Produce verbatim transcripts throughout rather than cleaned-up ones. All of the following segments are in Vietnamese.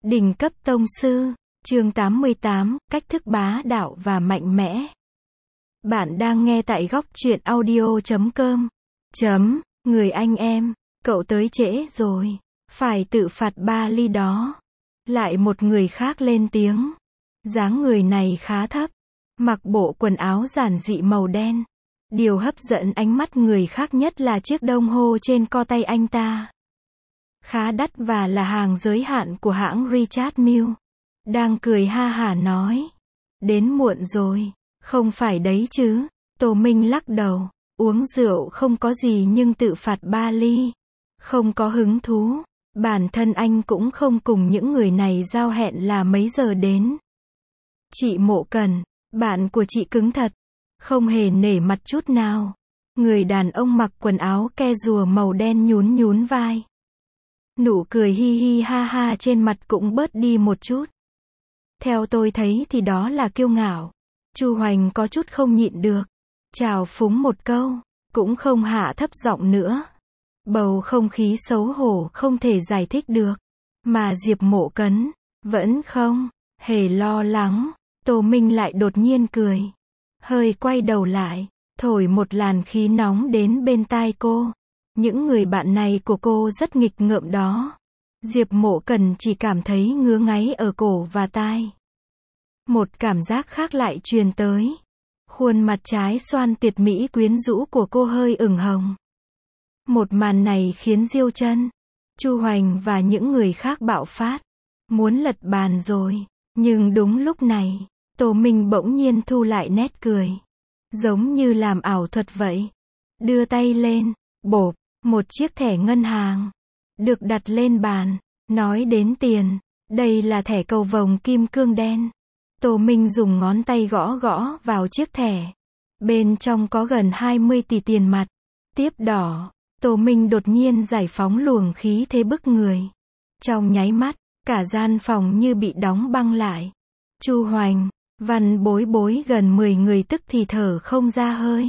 Đỉnh cấp tông sư, chương tám mươi tám, cách thức bá đạo và mạnh mẽ. Bạn đang nghe tại góc truyện audio chấm com. Chấm, người anh em, cậu tới trễ rồi, phải tự phạt ba ly đó. Lại một người khác lên tiếng. Dáng người này khá thấp, mặc bộ quần áo giản dị màu đen. Điều hấp dẫn ánh mắt người khác nhất là chiếc đồng hồ trên co tay anh ta. Khá đắt và là hàng giới hạn của hãng Richard Mille. Đang cười ha hả nói. Đến muộn rồi, không phải đấy chứ. Tô Minh lắc đầu. Uống rượu không có gì nhưng tự phạt ba ly. Không có hứng thú. Bản thân anh cũng không cùng những người này giao hẹn là mấy giờ đến. Chị Mộ Cần, bạn của chị cứng thật. Không hề nể mặt chút nào. Người đàn ông mặc quần áo ke rùa màu đen nhún nhún vai. Nụ cười hi hi ha ha trên mặt cũng bớt đi một chút. Theo tôi thấy thì đó là kiêu ngạo. Chu Hoành có chút không nhịn được. Chào phúng một câu, cũng không hạ thấp giọng nữa. Bầu không khí xấu hổ không thể giải thích được. Mà Diệp Mộ Cấn, vẫn không hề lo lắng. Tô Minh lại đột nhiên cười. Hơi quay đầu lại, thổi một làn khí nóng đến bên tai cô. Những người bạn này của cô rất nghịch ngợm đó. Diệp Mộ Cần chỉ cảm thấy ngứa ngáy ở cổ và tai. Một cảm giác khác lại truyền tới. Khuôn mặt trái xoan tuyệt mỹ quyến rũ của cô hơi ửng hồng. Một màn này khiến Diêu Chân, Chu Hoành và những người khác bạo phát. Muốn lật bàn rồi. Nhưng đúng lúc này, Tô Minh bỗng nhiên thu lại nét cười. Giống như làm ảo thuật vậy. Đưa tay lên, bộp. Một chiếc thẻ ngân hàng được đặt lên bàn. Nói đến tiền, đây là thẻ cầu vồng kim cương đen. Tô Minh dùng ngón tay gõ gõ vào chiếc thẻ. Bên trong có gần hai mươi tỷ tiền mặt. Tiếp đỏ, Tô Minh đột nhiên giải phóng luồng khí thế bức người. Trong nháy mắt, cả gian phòng như bị đóng băng lại. Chu Hoành, Văn Bối Bối gần mười người tức thì thở không ra hơi.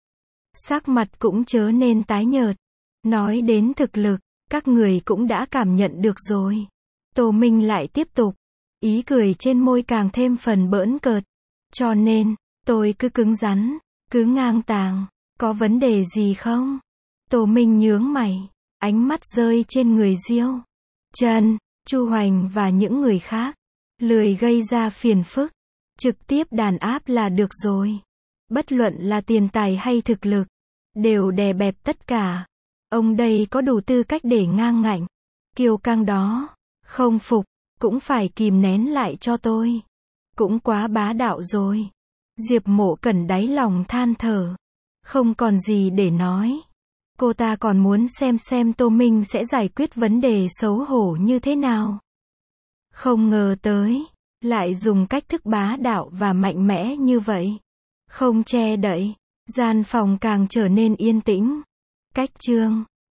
Sắc mặt cũng chớ nên tái nhợt. Nói đến thực lực, các người cũng đã cảm nhận được rồi. Tô Minh lại tiếp tục. Ý cười trên môi càng thêm phần bỡn cợt. Cho nên, tôi cứ cứng rắn, cứ ngang tàng. Có vấn đề gì không? Tô Minh nhướng mày, ánh mắt rơi trên người Diêu Chân, Chu Hoành và những người khác. Lười gây ra phiền phức. Trực tiếp đàn áp là được rồi. Bất luận là tiền tài hay thực lực, đều đè bẹp tất cả. Ông đây có đủ tư cách để ngang ngạnh. Kiêu căng đó. Không phục, cũng phải kìm nén lại cho tôi. Cũng quá bá đạo rồi. Diệp Mộ Cẩn đáy lòng than thở. Không còn gì để nói. Cô ta còn muốn xem xem Tô Minh sẽ giải quyết vấn đề xấu hổ như thế nào. Không ngờ tới, lại dùng cách thức bá đạo và mạnh mẽ như vậy. Không che đậy, gian phòng càng trở nên yên tĩnh. Cách chương